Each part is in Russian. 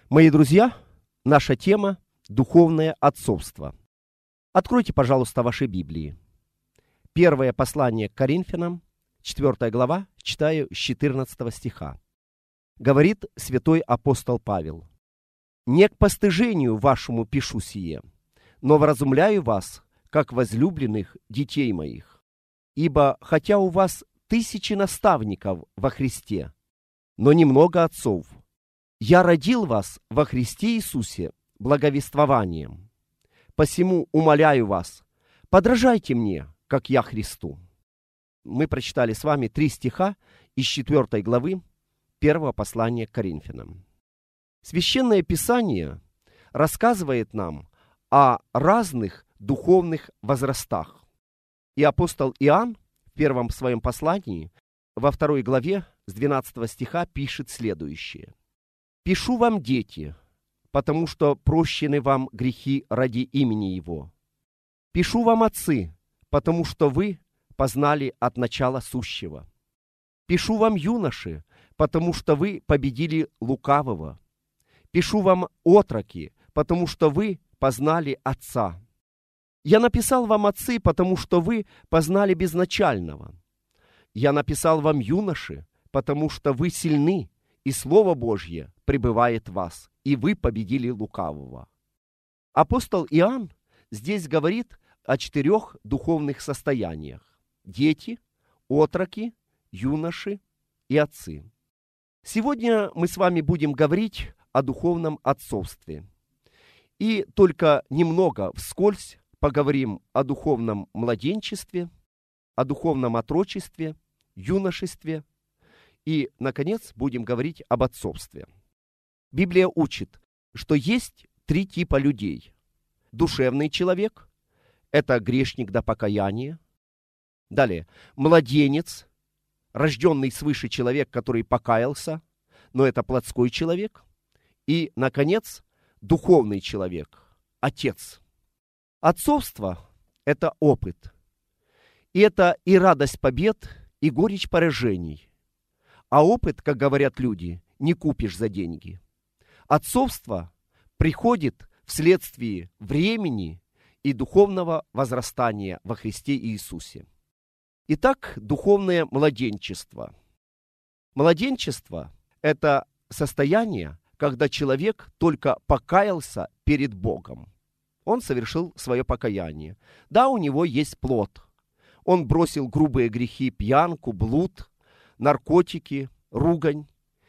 Мои друзья, наша тема – духовное отцовство. Откройте, пожалуйста, ваши Библии. Первое послание к Коринфянам, 4 глава, читаю с 14 стиха. Говорит святой апостол Павел: «Не к постыжению вашему пишу сие, но вразумляю вас, как возлюбленных детей моих. Ибо хотя у вас тысячи наставников во Христе, но немного отцов, я родил вас во Христе Иисусе благовествованием. Посему умоляю вас, подражайте мне, как я Христу». Мы прочитали с вами 3 стиха из 4 главы 1 послания к Коринфянам. Священное Писание рассказывает нам о разных духовных возрастах. И апостол Иоанн в первом своем послании, во 2 главе с 12 стиха пишет следующее. «Пишу вам, дети, потому что прощены вам грехи ради имени Его. Пишу вам, отцы, потому что вы познали от начала сущего. Пишу вам, юноши, потому что вы победили лукавого. Пишу вам, отроки, потому что вы познали Отца. Я написал вам, отцы, потому что вы познали безначального. Я написал вам, юноши, потому что вы сильны, и Слово Божье пребывает в вас, и вы победили лукавого». Апостол Иоанн здесь говорит о 4 духовных состояниях: дети, отроки, юноши и отцы. Сегодня мы с вами будем говорить о духовном отцовстве. И только немного вскользь поговорим о духовном младенчестве, о духовном отрочестве, юношестве и, наконец, будем говорить об отцовстве. Библия учит, что есть 3 типа людей. Душевный человек – это грешник до покаяния. Далее, младенец, рожденный свыше человек, который покаялся, но это плотской человек. И, наконец, духовный человек, отец. Отцовство – это опыт. И это и радость побед, и горечь поражений. А опыт, как говорят люди, не купишь за деньги. Отцовство приходит вследствие времени и духовного возрастания во Христе Иисусе. Итак, духовное младенчество. Младенчество – это состояние, когда человек только покаялся перед Богом. Он совершил свое покаяние. Да, у него есть плод. Он бросил грубые грехи, пьянку, блуд, наркотики, ругань.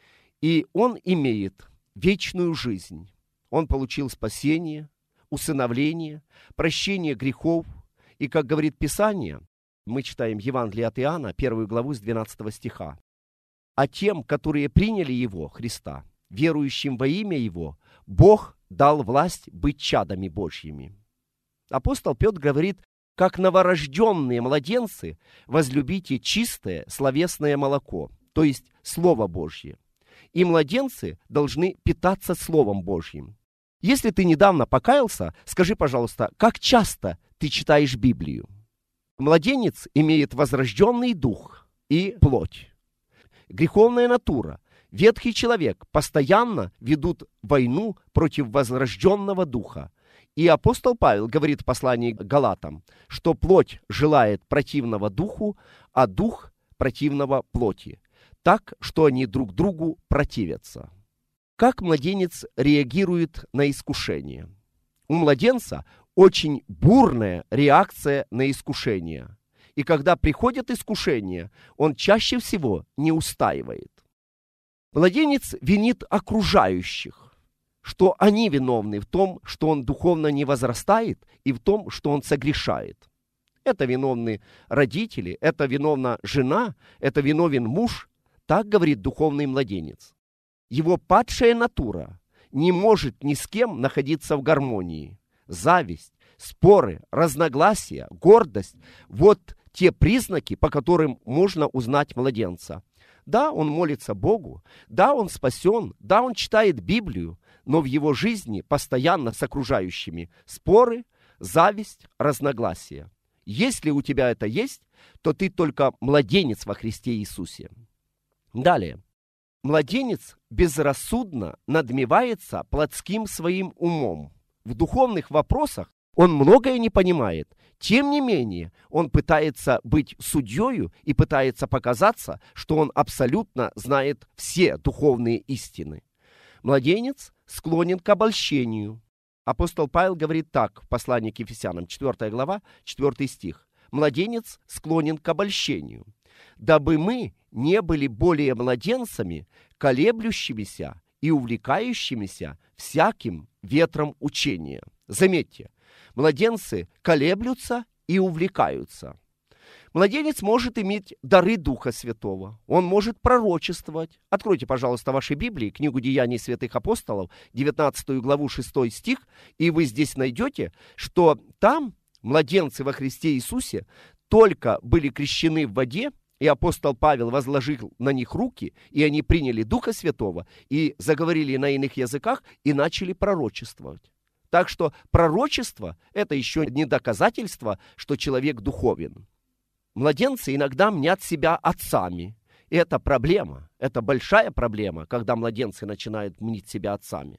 И он имеет вечную жизнь. Он получил спасение, усыновление, прощение грехов. И, как говорит Писание, мы читаем Евангелие от Иоанна, 1 главу с 12 стиха. «А тем, которые приняли Его, Христа, верующим во имя Его, Бог дал власть быть чадами Божьими». Апостол Петр говорит: «Как новорожденные младенцы, возлюбите чистое словесное молоко», то есть Слово Божье. И младенцы должны питаться Словом Божьим. Если ты недавно покаялся, скажи, пожалуйста, как часто ты читаешь Библию? Младенец имеет возрожденный дух и плоть. Греховная натура, ветхий человек постоянно ведут войну против возрожденного духа. И апостол Павел говорит в послании к Галатам, что плоть желает противного духу, а дух противного плоти, так, что они друг другу противятся. Как младенец реагирует на искушение? У младенца очень бурная реакция на искушение. И когда приходит искушение, он чаще всего не устаивает. Младенец винит окружающих, что они виновны в том, что он духовно не возрастает, и в том, что он согрешает. Это виновны родители, это виновна жена, это виновен муж. Так говорит духовный младенец. Его падшая натура не может ни с кем находиться в гармонии. Зависть, споры, разногласия, гордость – вот те признаки, по которым можно узнать младенца. Да, он молится Богу, да, он спасен, да, он читает Библию, но в его жизни постоянно с окружающими споры, зависть, разногласия. Если у тебя это есть, то ты только младенец во Христе Иисусе. Далее. Младенец безрассудно надмевается плотским своим умом. В духовных вопросах он многое не понимает. Тем не менее, он пытается быть судьёю и пытается показаться, что он абсолютно знает все духовные истины. Младенец склонен к обольщению. Апостол Павел говорит так в послании к Ефесянам, 4 глава, 4 стих. «Младенец склонен к обольщению, дабы мы не были более младенцами, колеблющимися и увлекающимися всяким ветром учения». Заметьте, младенцы колеблются и увлекаются. Младенец может иметь дары Духа Святого. Он может пророчествовать. Откройте, пожалуйста, ваши Библии, книгу Деяний святых апостолов, 19 главу, 6 стих, и вы здесь найдете, что там младенцы во Христе Иисусе только были крещены в воде, и апостол Павел возложил на них руки, и они приняли Духа Святого, и заговорили на иных языках, и начали пророчествовать. Так что пророчество – это еще не доказательство, что человек духовен. Младенцы иногда мнят себя отцами. И это проблема, это большая проблема, когда младенцы начинают мнить себя отцами.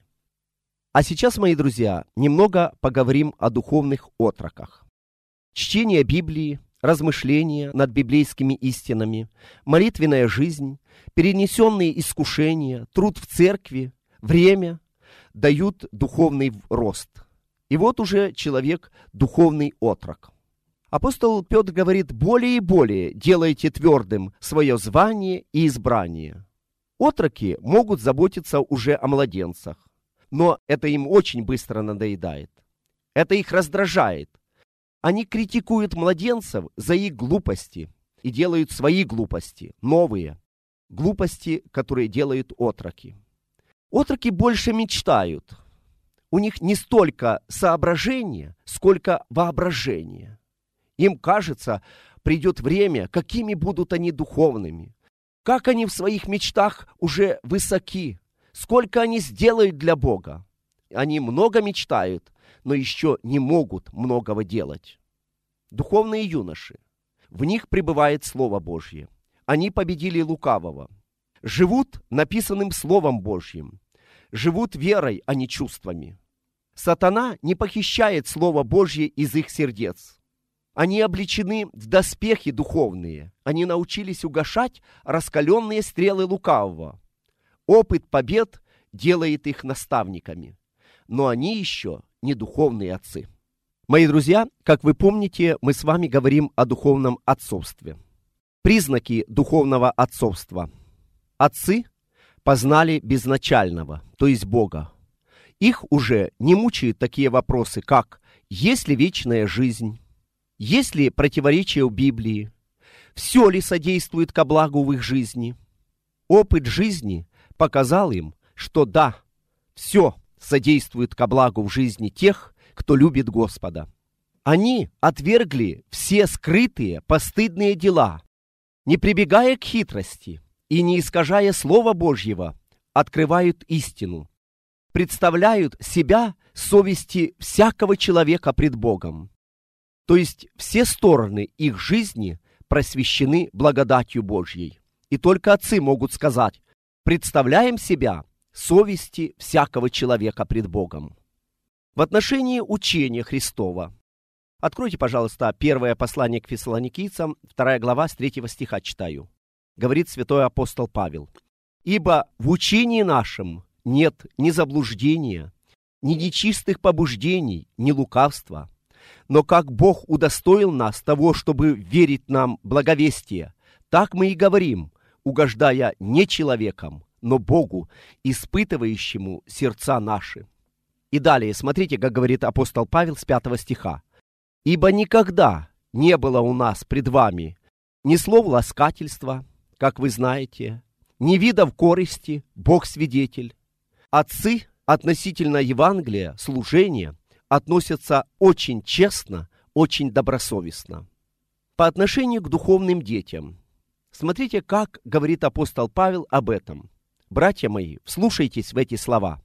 А сейчас, мои друзья, немного поговорим о духовных отроках. Чтение Библии, размышления над библейскими истинами, молитвенная жизнь, перенесенные искушения, труд в церкви, время дают духовный рост. И вот уже человек духовный отрок. Апостол Петр говорит: более и более делайте твердым свое звание и избрание. Отроки могут заботиться уже о младенцах, но это им очень быстро надоедает. Это их раздражает. Они критикуют младенцев за их глупости и делают свои глупости, новые глупости, которые делают отроки. Отроки больше мечтают. У них не столько соображения, сколько воображения. Им кажется, придет время, какими будут они духовными, как они в своих мечтах уже высоки, сколько они сделают для Бога. Они много мечтают, но еще не могут многого делать. Духовные юноши, в них пребывает Слово Божье. Они победили лукавого, живут написанным Словом Божьим, живут верой, а не чувствами. Сатана не похищает Слово Божье из их сердец. Они облечены в доспехи духовные. Они научились угашать раскаленные стрелы лукавого. Опыт побед делает их наставниками. Но они еще не духовные отцы. Мои друзья, как вы помните, мы с вами говорим о духовном отцовстве. Признаки духовного отцовства. Отцы познали безначального, то есть Бога. Их уже не мучают такие вопросы, как: есть ли вечная жизнь? Есть ли противоречия в Библии? Все ли содействует ко благу в их жизни? Опыт жизни показал им, что да, все содействует ко благу в жизни тех, кто любит Господа. Они отвергли все скрытые, постыдные дела, не прибегая к хитрости и не искажая Слова Божьего, открывают истину, представляют себя совести всякого человека пред Богом. То есть все стороны их жизни просвещены благодатью Божьей. И только отцы могут сказать: представляем себя совести всякого человека пред Богом. В отношении учения Христова. Откройте, пожалуйста, первое послание к Фессалоникийцам, 2 глава, с 3 стиха читаю. Говорит святой апостол Павел: «Ибо в учении нашем нет ни заблуждения, ни нечистых побуждений, ни лукавства. Но как Бог удостоил нас того, чтобы верить нам благовестие, так мы и говорим, угождая не человеком, но Богу, испытывающему сердца наши». И далее, смотрите, как говорит апостол Павел с 5 стиха. «Ибо никогда не было у нас пред вами ни слов ласкательства, как вы знаете, ни видов корысти, Бог свидетель. Отцы относительно Евангелия, служения, относятся очень честно, очень добросовестно». По отношению к духовным детям. Смотрите, как говорит апостол Павел об этом. Братья мои, вслушайтесь в эти слова.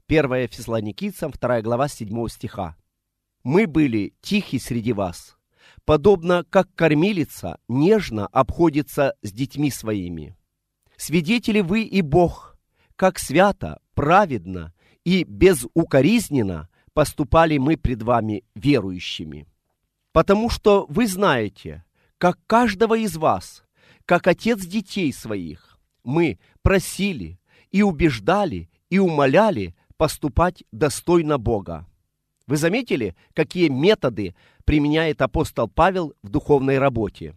1 Фессалоникийцам, 2 глава, 7 стиха. «Мы были тихи среди вас, подобно как кормилица нежно обходится с детьми своими. Свидетели вы и Бог, как свято, праведно и безукоризненно поступали мы пред вами верующими. Потому что вы знаете, как каждого из вас, как отец детей своих, мы просили и убеждали и умоляли поступать достойно Бога. Вы заметили, какие методы применяет апостол Павел в духовной работе?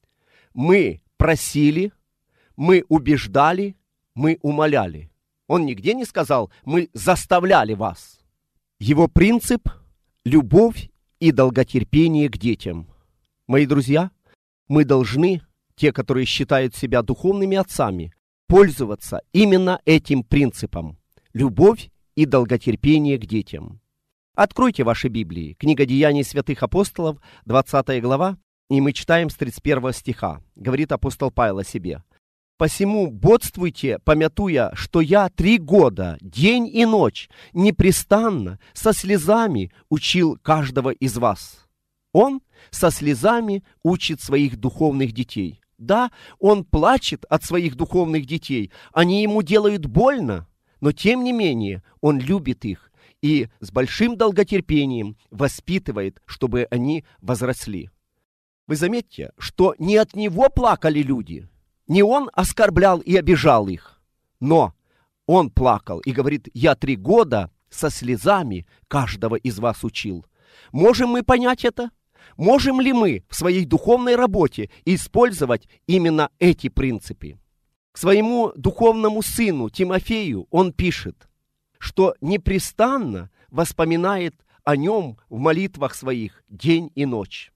Мы просили, мы убеждали, мы умоляли. Он нигде не сказал, мы заставляли вас. Его принцип – любовь и долготерпение к детям. Мои друзья, мы должны, те, которые считают себя духовными отцами, пользоваться именно этим принципом – любовь и долготерпение к детям. Откройте ваши Библии, книга Деяний святых апостолов, 20 глава, и мы читаем с 31 стиха. Говорит апостол Павел о себе. «Посему бодствуйте, помятуя, что я 3 года, день и ночь, непрестанно, со слезами учил каждого из вас». Он со слезами учит своих духовных детей. Да, он плачет от своих духовных детей, они ему делают больно, но тем не менее он любит их и с большим долготерпением воспитывает, чтобы они возросли. Вы заметьте, что не от него плакали люди, не он оскорблял и обижал их, но он плакал и говорит: «Я 3 года со слезами каждого из вас учил». Можем мы понять это? Можем ли мы в своей духовной работе использовать именно эти принципы? К своему духовному сыну Тимофею он пишет, что непрестанно воспоминает о нем в молитвах своих день и ночь.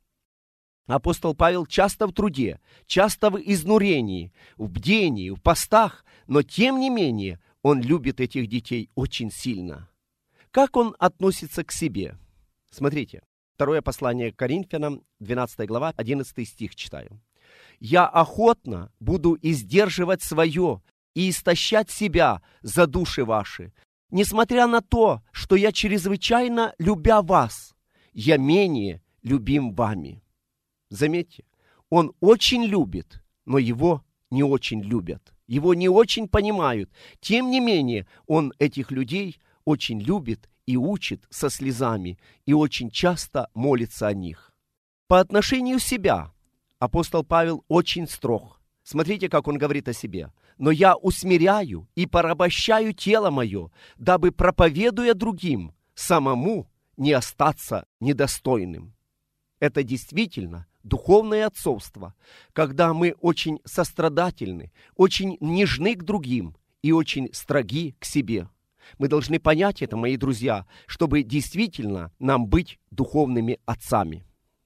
Апостол Павел часто в труде, часто в изнурении, в бдении, в постах, но тем не менее он любит этих детей очень сильно. Как он относится к себе? Смотрите, 2 послание к Коринфянам, 12 глава, 11 стих читаю. «Я охотно буду издерживать свое и истощать себя за души ваши, несмотря на то, что я чрезвычайно любя вас, я менее любим вами». Заметьте, он очень любит, но его не очень любят, его не очень понимают. Тем не менее, он этих людей очень любит и учит со слезами, и очень часто молится о них. По отношению к себя апостол Павел очень строг. Смотрите, как он говорит о себе. «Но я усмиряю и порабощаю тело мое, дабы, проповедуя другим, самому не остаться недостойным». Это действительно духовное отцовство, когда мы очень сострадательны, очень нежны к другим и очень строги к себе. Мы должны понять это, мои друзья, чтобы действительно нам быть духовными отцами.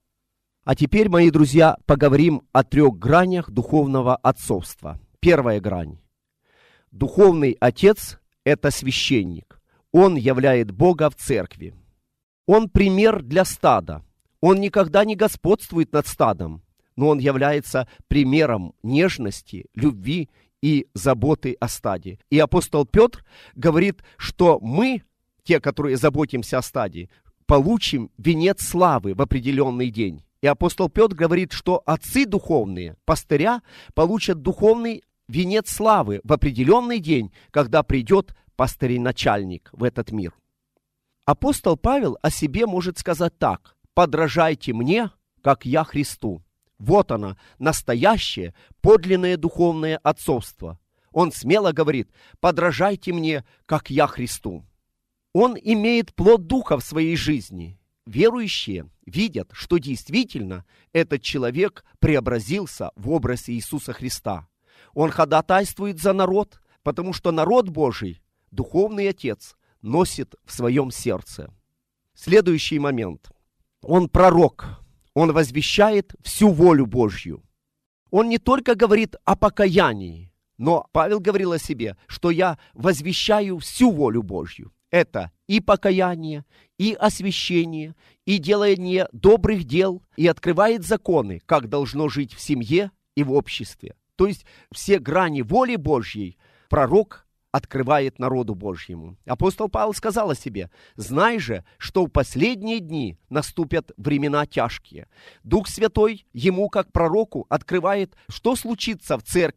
А теперь, мои друзья, поговорим о 3 гранях духовного отцовства. Первая грань. Духовный отец – это священник. Он являет Бога в церкви. Он пример для стада. Он никогда не господствует над стадом, но он является примером нежности, любви и заботы о стаде. И апостол Петр говорит, что мы, те, которые заботимся о стаде, получим венец славы в определенный день. И апостол Петр говорит, что отцы духовные, пастыря, получат духовный венец славы в определенный день, когда придет пастырь-начальник в этот мир. Апостол Павел о себе может сказать так: «Подражайте мне, как я Христу». Вот оно, настоящее, подлинное духовное отцовство. Он смело говорит: «Подражайте мне, как я Христу». Он имеет плод Духа в своей жизни. Верующие видят, что действительно этот человек преобразился в образ Иисуса Христа. Он ходатайствует за народ, потому что народ Божий, духовный отец, носит в своем сердце. Следующий момент. Он пророк. Он возвещает всю волю Божью. Он не только говорит о покаянии, но Павел говорил о себе, что я возвещаю всю волю Божью. Это и покаяние, и освящение, и делание добрых дел, и открывает законы, как должно жить в семье и в обществе. То есть все грани воли Божьей пророк открывает народу Божьему. Апостол Павел сказал о себе: «Знай же, что в последние дни наступят времена тяжкие». Дух Святой ему, как пророку, открывает, что случится в церкви,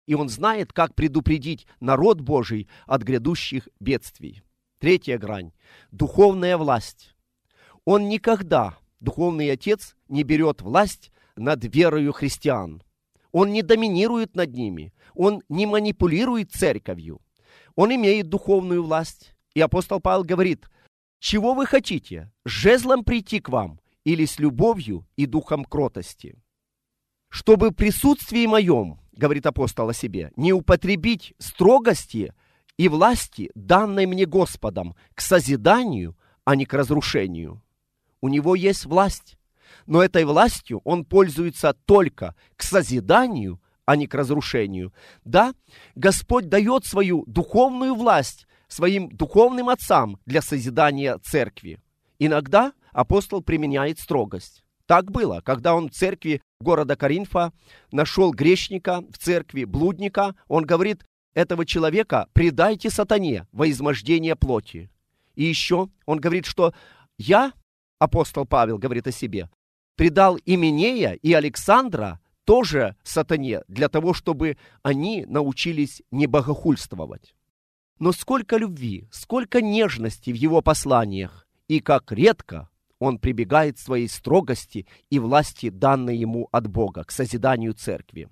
и он знает, как предупредить народ Божий от грядущих бедствий. Третья грань – духовная власть. Он никогда, духовный отец, не берет власть над верою христиан. Он не доминирует над ними, он не манипулирует церковью. Он имеет духовную власть. И апостол Павел говорит: «Чего вы хотите? С жезлом прийти к вам или с любовью и духом кротости? Чтобы в присутствии моем, — говорит апостол о себе, — не употребить строгости и власти, данной мне Господом, к созиданию, а не к разрушению». У него есть власть, но этой властью он пользуется только к созиданию, а не к разрушению. Да, Господь дает свою духовную власть своим духовным отцам для созидания церкви. Иногда апостол применяет строгость. Так было, когда он в церкви города Коринфа нашел грешника в церкви, блудника. Он говорит: этого человека предайте сатане во измождение плоти. И еще он говорит, что я, апостол Павел говорит о себе, предал Именея и Александра тоже сатане, для того, чтобы они научились не богохульствовать. Но сколько любви, сколько нежности в его посланиях, и как редко он прибегает к своей строгости и власти, данной ему от Бога, к созиданию церкви.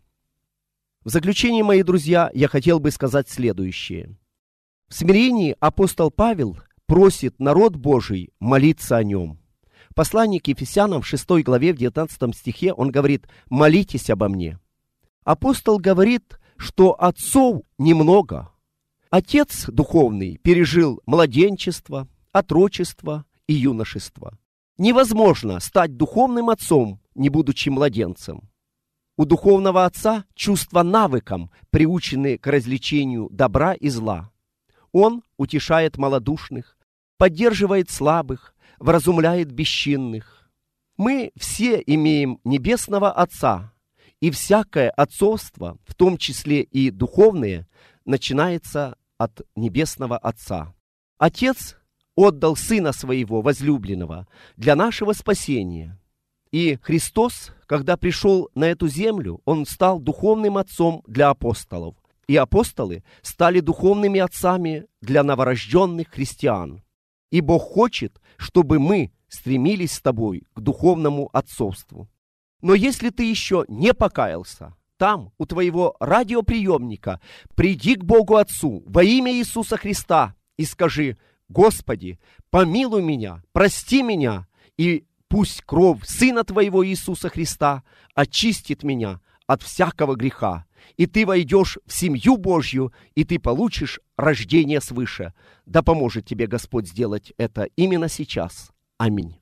В заключение, мои друзья, я хотел бы сказать следующее. В смирении апостол Павел просит народ Божий молиться о нем. В послании к Ефесянам в 6 главе, в 19 стихе он говорит: «Молитесь обо мне». Апостол говорит, что отцов немного. Отец духовный пережил младенчество, отрочество и юношество. Невозможно стать духовным отцом, не будучи младенцем. У духовного отца чувства навыком приучены к развлечению добра и зла. Он утешает малодушных, поддерживает слабых, вразумляет бесчинных. Мы все имеем небесного Отца, и всякое отцовство, в том числе и духовное, начинается от небесного Отца. Отец отдал Сына Своего возлюбленного для нашего спасения. И Христос, когда пришел на эту землю, Он стал духовным отцом для апостолов. И апостолы стали духовными отцами для новорожденных христиан. И Бог хочет, чтобы мы стремились с тобой к духовному отцовству. Но если ты еще не покаялся, там, у твоего радиоприемника, приди к Богу Отцу во имя Иисуса Христа и скажи: «Господи, помилуй меня, прости меня, и пусть кровь Сына Твоего Иисуса Христа очистит меня от всякого греха, и ты войдешь в семью Божью, и ты получишь рождение свыше». Да поможет тебе Господь сделать это именно сейчас. Аминь.